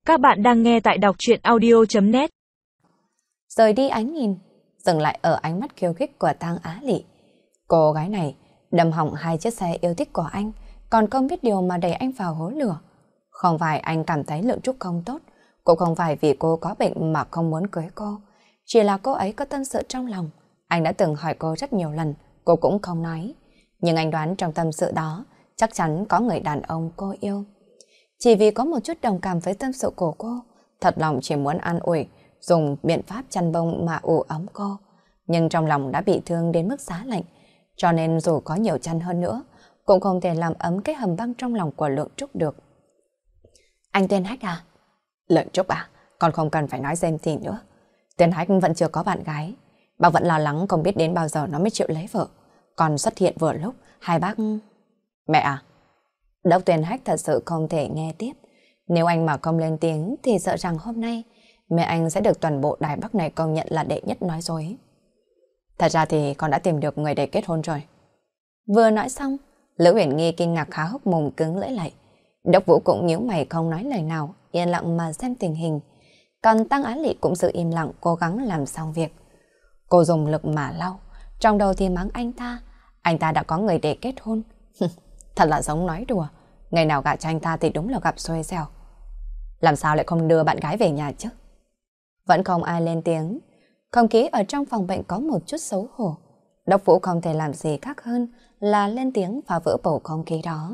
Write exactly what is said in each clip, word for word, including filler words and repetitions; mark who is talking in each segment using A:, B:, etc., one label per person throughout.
A: Các bạn đang nghe tại đọc truyện audio chấm net.
B: Rời đi ánh nhìn, dừng lại ở ánh mắt khiêu khích của Tang Á Lị. Cô gái này đâm hỏng hai chiếc xe yêu thích của anh, còn không biết điều mà đẩy anh vào hố lửa. Không phải anh cảm thấy Lượng Trúc không tốt, cũng không phải vì cô có bệnh mà không muốn cưới cô. Chỉ là cô ấy có tâm sự trong lòng. Anh đã từng hỏi cô rất nhiều lần, cô cũng không nói. Nhưng anh đoán trong tâm sự đó chắc chắn có người đàn ông cô yêu. Chỉ vì có một chút đồng cảm với tâm sự của cô, thật lòng chỉ muốn an ủi, dùng biện pháp chăn bông mà ủ ấm cô. Nhưng trong lòng đã bị thương đến mức giá lạnh, cho nên dù có nhiều chăn hơn nữa, cũng không thể làm ấm cái hầm băng trong lòng của Lượng Trúc được. Anh tên Hách à? Lượng Trúc à, con không cần phải nói xem gì nữa. Tên Hách vẫn chưa có bạn gái. Bác vẫn lo lắng không biết đến bao giờ nó mới chịu lấy vợ. Còn xuất hiện vừa lúc, hai bác... Mẹ à? Đốc Tuyền Hách thật sự không thể nghe tiếp. Nếu anh mà không lên tiếng thì sợ rằng hôm nay mẹ anh sẽ được toàn bộ Đài Bắc này công nhận là đệ nhất nói dối. Thật ra thì con đã tìm được người để kết hôn rồi. Vừa nói xong, Lữ Uyển Nghi kinh ngạc há hốc mồm cứng lưỡi lại. Đốc Vũ cũng nhíu mày không nói lời nào, yên lặng mà xem tình hình. Còn Tăng Á Lị cũng giữ im lặng cố gắng làm xong việc. Cô dùng lực mà lau, trong đầu thì mắng anh ta. Anh ta đã có người để kết hôn. Thật là giống nói đùa. Ngày nào gả cho anh ta thì đúng là gặp xuôi xẻo. Làm sao lại không đưa bạn gái về nhà chứ? Vẫn không ai lên tiếng. Không khí ở trong phòng bệnh có một chút xấu hổ. Đốc Vũ không thể làm gì khác hơn là lên tiếng phá vỡ bầu không khí đó.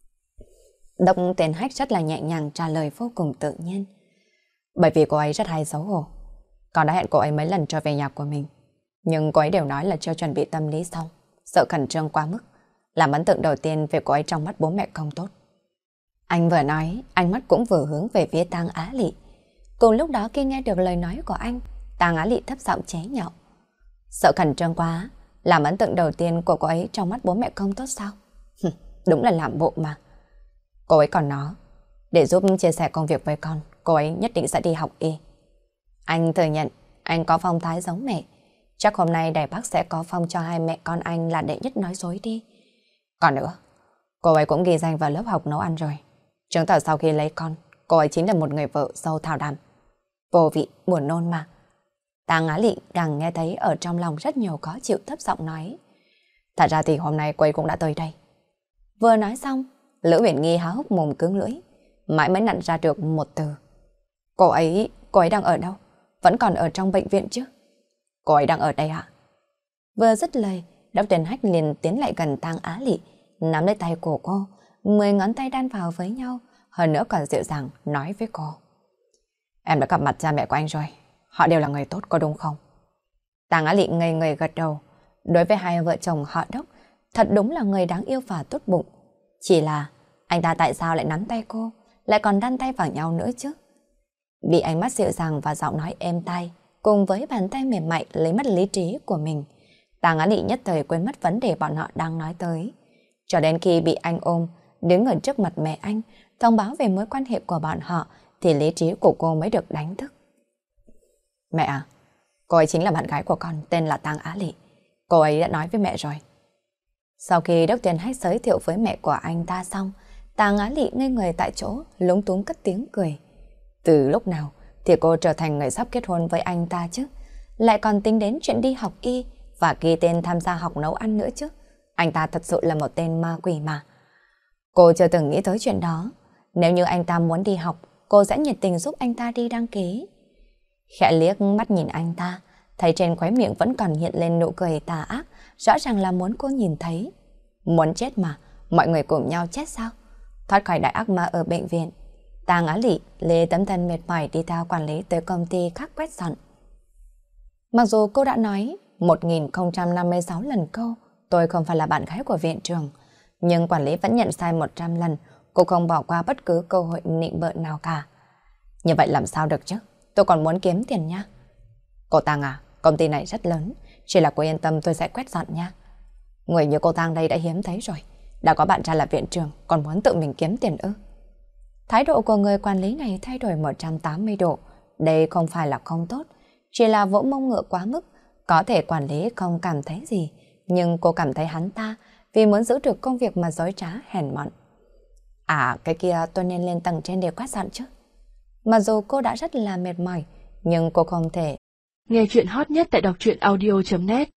B: Đốc Tiền Hách rất là nhẹ nhàng trả lời vô cùng tự nhiên. Bởi vì cô ấy rất hay xấu hổ. Con đã hẹn cô ấy mấy lần cho về nhà của mình. Nhưng cô ấy đều nói là chưa chuẩn bị tâm lý xong, sợ khẩn trương quá mức, làm ấn tượng đầu tiên về cô ấy trong mắt bố mẹ không tốt. Anh vừa nói, ánh mắt cũng vừa hướng về phía Tang Á Lị. Cùng lúc đó khi nghe được lời nói của anh, Tang Á Lị thấp giọng chế nhạo. Sợ khẩn trương quá, làm ấn tượng đầu tiên của cô ấy trong mắt bố mẹ không tốt sao? Đúng là làm bộ mà. Cô ấy còn nói, để giúp chia sẻ công việc với con, cô ấy nhất định sẽ đi học y. Anh thừa nhận, anh có phong thái giống mẹ. Chắc hôm nay Đài Bắc sẽ có phong cho hai mẹ con anh là đệ nhất nói dối đi. Còn nữa, cô ấy cũng ghi danh vào lớp học nấu ăn rồi. Chứng tỏ sau khi lấy con, cô ấy chính là một người vợ dâu thảo đàm. Vô vị, buồn nôn mà. Tang Á Lị càng nghe thấy ở trong lòng rất nhiều khó chịu, thấp giọng nói. Thật ra thì hôm nay cô ấy cũng đã tới đây. Vừa nói xong, Lữ Uyển Nghi há hốc mồm cứng lưỡi, mãi mới nặn ra được một từ. Cô ấy, cô ấy đang ở đâu? Vẫn còn ở trong bệnh viện chứ? Cô ấy đang ở đây hả? Vừa dứt lời, Đốc Tuyền Hách liền tiến lại gần Tang Á Lị, nắm lấy tay của cô, mười ngón tay đan vào với nhau, hơn nữa còn dịu dàng nói với cô. Em đã gặp mặt cha mẹ của anh rồi, họ đều là người tốt có đúng không? Tang Á Lị ngây người gật đầu, đối với hai vợ chồng họ Đốc, thật đúng là người đáng yêu và tốt bụng. Chỉ là anh ta tại sao lại nắm tay cô, lại còn đan tay vào nhau nữa chứ? Bị ánh mắt dịu dàng và giọng nói êm tai, cùng với bàn tay mềm mại lấy mất lý trí của mình, Tang Á Lị nhất thời quên mất vấn đề bọn họ đang nói tới. Cho đến khi bị anh ôm, đứng ở trước mặt mẹ anh, thông báo về mối quan hệ của bọn họ, thì lý trí của cô mới được đánh thức. Mẹ à, cô ấy chính là bạn gái của con, tên là Tang Á Lị. Cô ấy đã nói với mẹ rồi. Sau khi Đốc Tuyền Hách giới thiệu với mẹ của anh ta xong, Tang Á Lị ngây người tại chỗ, lúng túng cất tiếng cười. Từ lúc nào thì cô trở thành người sắp kết hôn với anh ta chứ? Lại còn tính đến chuyện đi học y và ghi tên tham gia học nấu ăn nữa chứ? Anh ta thật sự là một tên ma quỷ mà. Cô chưa từng nghĩ tới chuyện đó. Nếu như anh ta muốn đi học, cô sẽ nhiệt tình giúp anh ta đi đăng ký. Khẽ liếc mắt nhìn anh ta, thấy trên khóe miệng vẫn còn hiện lên nụ cười tà ác, rõ ràng là muốn cô nhìn thấy. Muốn chết mà, mọi người cùng nhau chết sao? Thoát khỏi đại ác ma ở bệnh viện, Tang Á Lị lê tấm thân mệt mỏi đi theo quản lý tới công ty khác quét dọn. Mặc dù cô đã nói một nghìn không trăm năm mươi sáu lần câu tôi không phải là bạn gái của viện trưởng, nhưng quản lý vẫn nhận sai một trăm lần, cô không bỏ qua bất cứ cơ hội nịnh bợ nào cả. Như vậy làm sao được chứ? Tôi còn muốn kiếm tiền nha. Cô Tang à, công ty này rất lớn, chỉ là cô yên tâm tôi sẽ quét dọn nha. Người như cô Tang đây đã hiếm thấy rồi, đã có bạn trai là viện trưởng, còn muốn tự mình kiếm tiền ư? Thái độ của người quản lý này thay đổi một trăm tám mươi độ, đây không phải là không tốt, chỉ là vỗ mông ngựa quá mức, có thể quản lý không cảm thấy gì, nhưng cô cảm thấy hắn ta vì muốn giữ được công việc mà dối trá hèn mọn. À, cái kia tôi nên lên tầng trên để quét dọn chứ. Mặc dù cô đã rất là mệt mỏi, nhưng cô không thể.
A: Nghe chuyện hot nhất tại đọc truyện audio chấm net